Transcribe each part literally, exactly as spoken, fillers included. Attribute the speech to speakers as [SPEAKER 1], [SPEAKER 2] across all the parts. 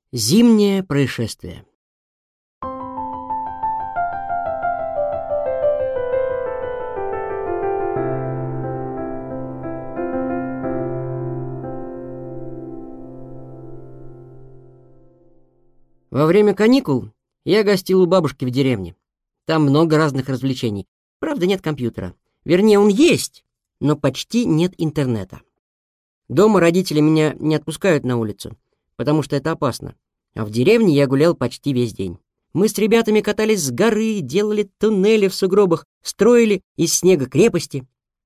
[SPEAKER 1] Зимнее происшествие. Во время каникул я гостил у бабушки в деревне. Там много разных развлечений. Правда, нет компьютера. Вернее, он есть, но почти нет интернета. Дома родители меня не отпускают на улицу, потому что это опасно. А в деревне я гулял почти весь день. Мы с ребятами катались с горы, делали туннели в сугробах, строили из снега крепости.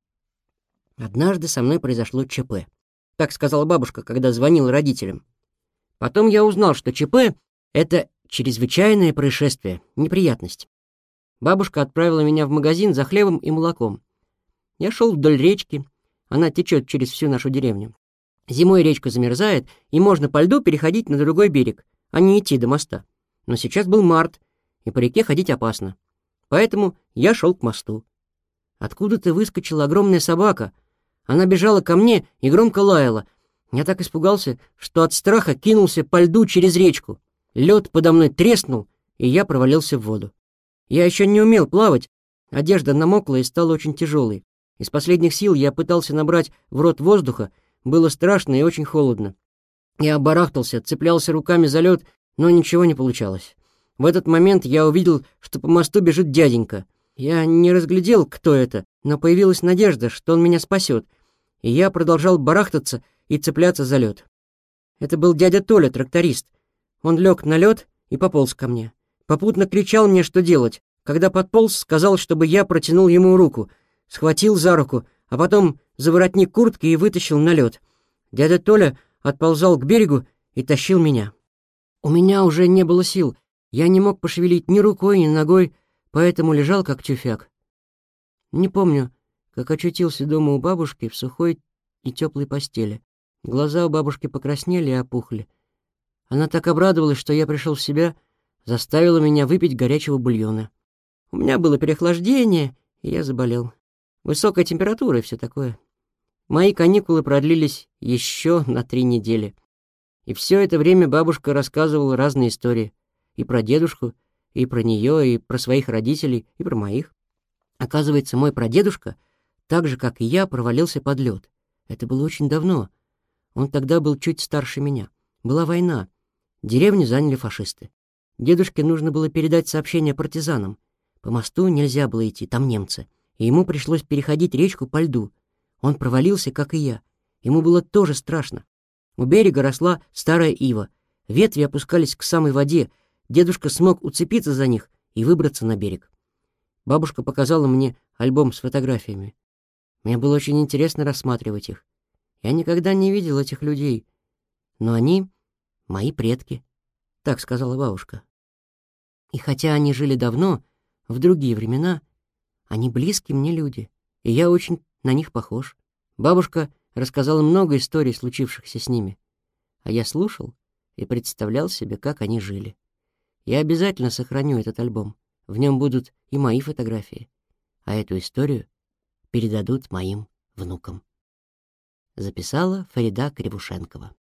[SPEAKER 1] Однажды со мной произошло ЧП. Так сказала бабушка, когда звонила родителям. Потом я узнал, что ЧП — это чрезвычайное происшествие, неприятность. Бабушка отправила меня в магазин за хлебом и молоком. Я шел вдоль речки, она течет через всю нашу деревню. Зимой речка замерзает, и можно по льду переходить на другой берег, а не идти до моста. Но сейчас был март, и по реке ходить опасно. Поэтому я шел к мосту. Откуда-то выскочила огромная собака. Она бежала ко мне и громко лаяла. Я так испугался, что от страха кинулся по льду через речку. Лед подо мной треснул, и я провалился в воду. Я еще не умел плавать, одежда намокла и стала очень тяжелой. Из последних сил я пытался набрать в рот воздуха, было страшно и очень холодно. Я барахтался, цеплялся руками за лед, но ничего не получалось. В этот момент я увидел, что по мосту бежит дяденька. Я не разглядел, кто это, но появилась надежда, что он меня спасет, и я продолжал барахтаться и цепляться за лед. Это был дядя Толя, тракторист. Он лег на лед и пополз ко мне. Попутно кричал мне, что делать. Когда подполз, сказал, чтобы я протянул ему руку, схватил за руку, а потом за воротник куртки и вытащил на лед. Дядя Толя отползал к берегу и тащил меня. У меня уже не было сил, я не мог пошевелить ни рукой, ни ногой, поэтому лежал как тюфяк. Не помню, как очутился дома у бабушки в сухой и теплой постели. Глаза у бабушки покраснели и опухли. Она так обрадовалась, что я пришел в себя, заставила меня выпить горячего бульона. У меня было переохлаждение, и я заболел. Высокая температура и все такое. Мои каникулы продлились еще на три недели. И все это время бабушка рассказывала разные истории. И про дедушку, и про нее, и про своих родителей, и про моих. Оказывается, мой прадедушка, так же, как и я, провалился под лед. Это было очень давно. Он тогда был чуть старше меня. Была война. Деревню заняли фашисты. Дедушке нужно было передать сообщение партизанам. По мосту нельзя было идти, там немцы. И ему пришлось переходить речку по льду. Он провалился, как и я. Ему было тоже страшно. У берега росла старая ива. Ветви опускались к самой воде. Дедушка смог уцепиться за них и выбраться на берег. Бабушка показала мне альбом с фотографиями. Мне было очень интересно рассматривать их. Я никогда не видел этих людей, но они — мои предки, так сказала бабушка. И хотя они жили давно, в другие времена, они близкие мне люди, и я очень на них похож. Бабушка рассказала много историй, случившихся с ними, а я слушал и представлял себе, как они жили. Я обязательно сохраню этот альбом, в нем будут и мои фотографии, а эту историю передадут моим внукам. Записала Фарида Кривушенкова.